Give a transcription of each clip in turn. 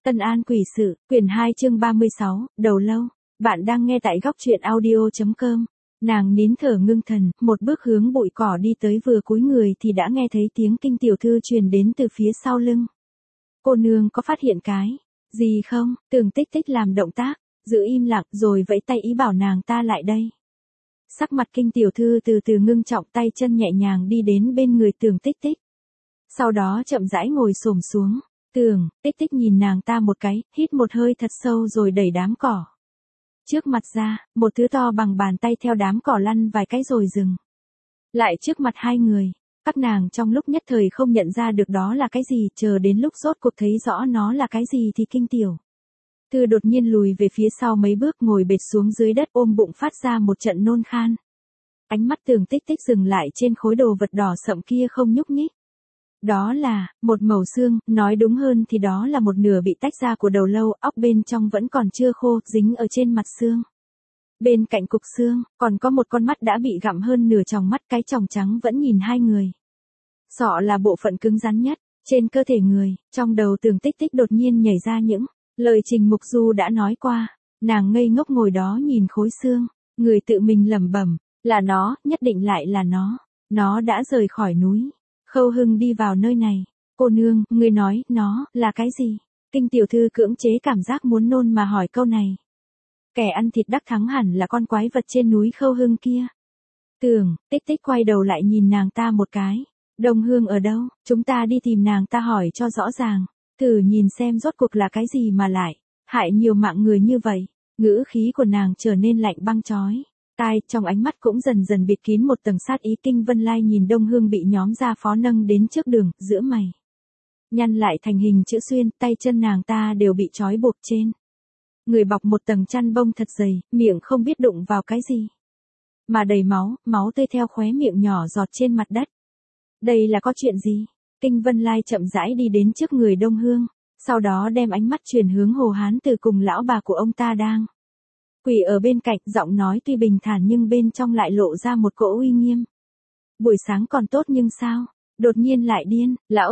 Tân An Quỷ Sự, quyển 2 chương 36, đầu lâu. Bạn đang nghe tại góc truyện audio.com. Nàng nín thở ngưng thần, một bước hướng bụi cỏ đi tới, vừa cúi người thì đã nghe thấy tiếng Kinh tiểu thư truyền đến từ phía sau lưng. Cô nương có phát hiện cái gì không? Tường Tích Tích làm động tác, giữ im lặng rồi vẫy tay ý bảo nàng ta lại đây. Sắc mặt Kinh tiểu thư từ từ ngưng trọng, tay chân nhẹ nhàng đi đến bên người Tường Tích Tích. Sau đó chậm rãi ngồi xổm xuống. Tường Tích Tích nhìn nàng ta một cái, hít một hơi thật sâu rồi đẩy đám cỏ trước mặt ra, một thứ to bằng bàn tay theo đám cỏ lăn vài cái rồi dừng lại trước mặt hai người. Các nàng trong lúc nhất thời không nhận ra được đó là cái gì, chờ đến lúc rốt cuộc thấy rõ nó là cái gì thì Kinh tiểu thư đột nhiên lùi về phía sau mấy bước, ngồi bệt xuống dưới đất, ôm bụng phát ra một trận nôn khan. Ánh mắt Tường Tích Tích dừng lại trên khối đồ vật đỏ sậm kia không nhúc nhích. Đó là một mẩu xương, nói đúng hơn thì đó là một nửa bị tách ra của đầu lâu, óc bên trong vẫn còn chưa khô, dính ở trên mặt xương. Bên cạnh cục xương, còn có một con mắt đã bị gặm hơn nửa tròng mắt, cái tròng trắng vẫn nhìn hai người. Sọ là bộ phận cứng rắn nhất trên cơ thể người. Trong đầu Tường Tích Tích đột nhiên nhảy ra những lời Trình Mục Du đã nói qua. Nàng ngây ngốc ngồi đó nhìn khối xương, người tự mình lẩm bẩm, là nó, nhất định lại là nó đã rời khỏi núi Khâu Hưng đi vào nơi này. Cô nương, ngươi nói, nó là cái gì? Kinh tiểu thư cưỡng chế cảm giác muốn nôn mà hỏi câu này. Kẻ ăn thịt đắc thắng hẳn là con quái vật trên núi Khâu Hưng kia. Tường Tích Tích quay đầu lại nhìn nàng ta một cái. Đông Hương ở đâu? Chúng ta đi tìm nàng ta hỏi cho rõ ràng. Thử nhìn xem rốt cuộc là cái gì mà lại hại nhiều mạng người như vậy. Ngữ khí của nàng trở nên lạnh băng chói tai, trong ánh mắt cũng dần dần bịt kín một tầng sát ý. Kinh Vân Lai nhìn Đông Hương bị nhóm gia phó nâng đến trước đường, giữa mày nhăn lại thành hình chữ xuyên, tay chân nàng ta đều bị trói buộc trên người bọc một tầng chăn bông thật dày, miệng không biết đụng vào cái gì mà đầy máu tươi theo khóe miệng nhỏ giọt trên mặt đất. Đây là có chuyện gì? Kinh Vân Lai chậm rãi đi đến trước người Đông Hương, sau đó đem ánh mắt chuyển hướng Hồ Hán Từ cùng lão bà của ông ta đang quỳ ở bên cạnh, giọng nói tuy bình thản nhưng bên trong lại lộ ra một cỗ uy nghiêm. Buổi sáng còn tốt nhưng sao? Đột nhiên lại điên,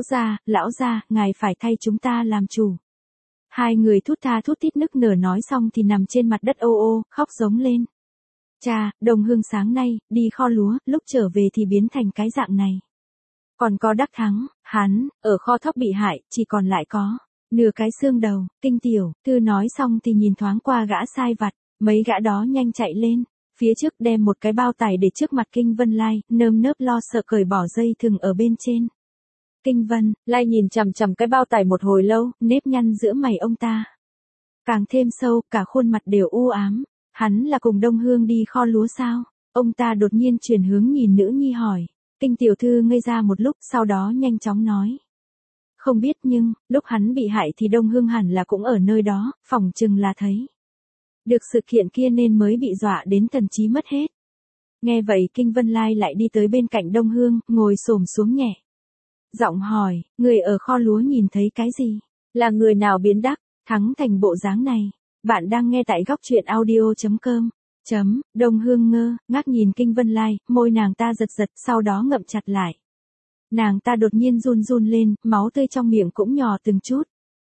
lão gia, ngài phải thay chúng ta làm chủ. Hai người thút tha thút thít nức nở nói xong thì nằm trên mặt đất ô khóc giống lên. Cha, Đông Hương sáng nay, đi kho lúa, lúc trở về thì biến thành cái dạng này. Còn có Đắc Thắng, hắn, ở kho thóc bị hại, chỉ còn lại có nửa cái xương đầu. Kinh tiểu thư nói xong thì nhìn thoáng qua gã sai vặt. Mấy gã đó nhanh chạy lên phía trước, đem một cái bao tải để trước mặt Kinh Vân Lai, nơm nớp lo sợ cởi bỏ dây thừng ở bên trên. Kinh Vân Lai nhìn chằm chằm cái bao tải một hồi lâu, nếp nhăn giữa mày ông ta càng thêm sâu, cả khuôn mặt đều u ám. Hắn là cùng Đông Hương đi kho lúa sao? Ông ta đột nhiên chuyển hướng nhìn nữ nhi hỏi. Kinh tiểu thư ngây ra một lúc, sau đó nhanh chóng nói. Không biết, nhưng lúc hắn bị hại thì Đông Hương hẳn là cũng ở nơi đó, phỏng chừng là thấy được sự kiện kia nên mới bị dọa đến thần trí mất hết. Nghe vậy Kinh Vân Lai lại đi tới bên cạnh Đông Hương, ngồi xổm xuống nhẹ giọng hỏi, người ở kho lúa nhìn thấy cái gì? Là người nào biến Đắc Thắng thành bộ dáng này? Bạn đang nghe tại góc truyện audio.com. Đông Hương ngơ ngác nhìn Kinh Vân Lai, môi nàng ta giật giật, sau đó ngậm chặt lại. Nàng ta đột nhiên run lên, máu tươi trong miệng cũng nhỏ từng chút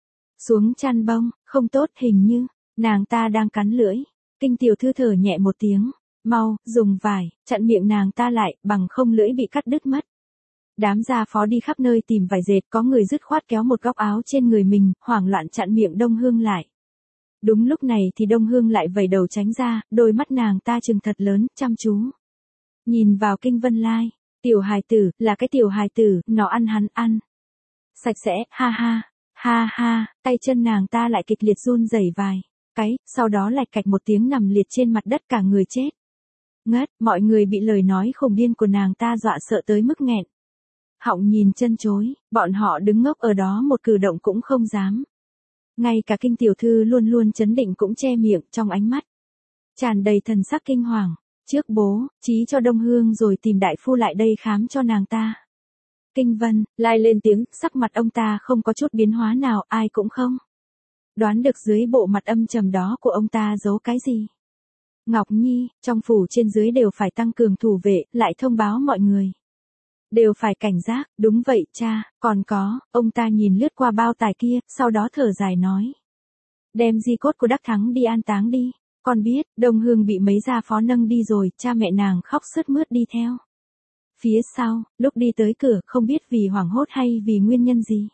xuống chăn bông. Không tốt, hình như nàng ta đang cắn lưỡi. Kinh tiểu thư thở nhẹ một tiếng, mau, dùng vải chặn miệng nàng ta lại, bằng không lưỡi bị cắt đứt mất. Đám gia phó đi khắp nơi tìm vải dệt, có người dứt khoát kéo một góc áo trên người mình, hoảng loạn chặn miệng Đông Hương lại. Đúng lúc này thì Đông Hương lại vẩy đầu tránh ra, đôi mắt nàng ta trừng thật lớn, chăm chú nhìn vào Kinh Vân Lai. Tiểu hài tử, là cái tiểu hài tử, nó hắn ăn sạch sẽ, ha ha, tay chân nàng ta lại kịch liệt run rẩy vài cái, sau đó lạch cạch một tiếng nằm liệt trên mặt đất, cả người chết ngất. Mọi người bị lời nói khủng điên của nàng ta dọa sợ tới mức nghẹn họng nhìn chân chối, bọn họ đứng ngốc ở đó một cử động cũng không dám. Ngay cả Kinh tiểu thư luôn luôn trấn định cũng che miệng, trong ánh mắt tràn đầy thần sắc kinh hoàng. Trước bố trí cho Đông Hương rồi tìm đại phu lại đây khám cho nàng ta. Kinh Vân Lai lên tiếng, sắc mặt ông ta không có chút biến hóa nào, ai cũng không đoán được dưới bộ mặt âm trầm đó của ông ta giấu cái gì. Ngọc Nhi, trong phủ trên dưới đều phải tăng cường thủ vệ, lại thông báo mọi người đều phải cảnh giác. Đúng vậy cha, còn có, ông ta nhìn lướt qua bao tải kia, sau đó thở dài nói. đem di cốt của Đắc Thắng đi an táng đi. Con biết, Đông Hương bị mấy gia phó nâng đi rồi, cha mẹ nàng khóc sướt mướt đi theo. Phía sau, lúc đi tới cửa, không biết vì hoảng hốt hay vì nguyên nhân gì,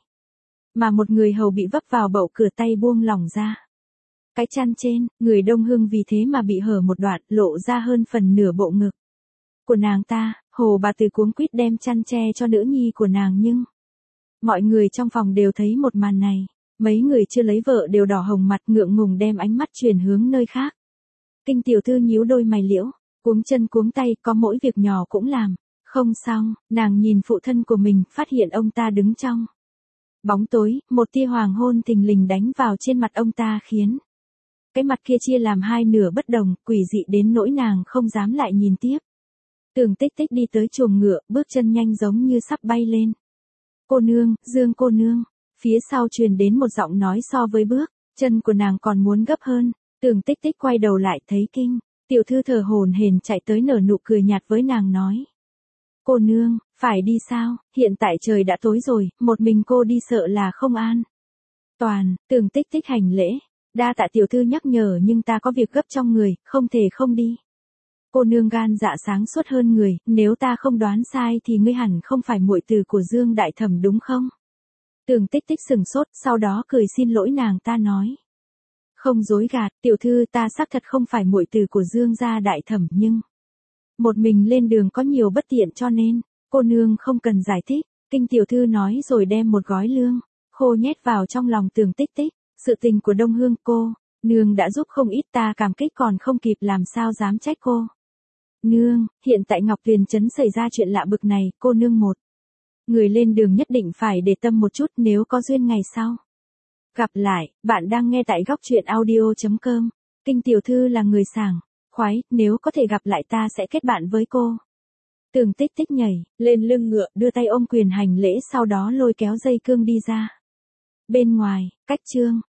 mà một người hầu bị vấp vào bậu cửa, tay buông lỏng ra. Cái chăn trên, người Đông Hương vì thế mà bị hở một đoạn, lộ ra hơn phần nửa bộ ngực của nàng ta. Hồ bà Từ cuống quýt đem chăn che cho nữ nhi của nàng, nhưng mọi người trong phòng đều thấy một màn này. Mấy người chưa lấy vợ đều đỏ hồng mặt, ngượng ngùng đem ánh mắt chuyển hướng nơi khác. Kinh tiểu thư nhíu đôi mày liễu, cuống chân cuống tay, có mỗi việc nhỏ cũng làm. Không xong, nàng nhìn phụ thân của mình, phát hiện ông ta đứng trong bóng tối, một tia hoàng hôn thình lình đánh vào trên mặt ông ta, khiến cái mặt kia chia làm hai nửa bất đồng, quỷ dị đến nỗi nàng không dám lại nhìn tiếp. Tưởng Tích Tích đi tới chuồng ngựa, bước chân nhanh giống như sắp bay lên. Cô nương, Dương cô nương. Phía sau truyền đến một giọng nói so với bước chân của nàng còn muốn gấp hơn. Tưởng Tích Tích quay đầu lại thấy Kinh tiểu thư thở hổn hển chạy tới, nở nụ cười nhạt với nàng nói: Cô nương, phải đi sao? Hiện tại trời đã tối rồi, một mình cô đi sợ là không an toàn. Tưởng Tích Tích hành lễ: Đa tạ tiểu thư nhắc nhở, nhưng ta có việc gấp trong người, không thể không đi. Cô nương gan dạ sáng suốt hơn người, nếu ta không đoán sai thì ngươi hẳn không phải muội tử của Dương đại thẩm đúng không? Tưởng Tích Tích sừng sốt, sau đó cười xin lỗi nàng ta nói: Không dối gạt, tiểu thư, ta xác thật không phải muội tử của Dương gia đại thẩm, nhưng một mình lên đường có nhiều bất tiện cho nên cô nương không cần giải thích. Kinh tiểu thư nói rồi đem một gói lương khô nhét vào trong lòng Tưởng Tích Tích. Sự tình của Đông Hương cô nương đã giúp không ít, ta cảm kích còn không kịp, làm sao dám trách cô nương. Hiện tại Ngọc Tuyền trấn xảy ra chuyện lạ bực này, cô nương một người lên đường nhất định phải để tâm một chút, nếu có duyên ngày sau gặp lại. Bạn đang nghe tại góc truyện audio.com. Kinh tiểu thư là người sảng khoái, nếu có thể gặp lại ta sẽ kết bạn với cô. Tưởng Tích Tích nhảy lên lưng ngựa, đưa tay ôm quyền hành lễ, sau đó lôi kéo dây cương đi ra. Bên ngoài, cách Trương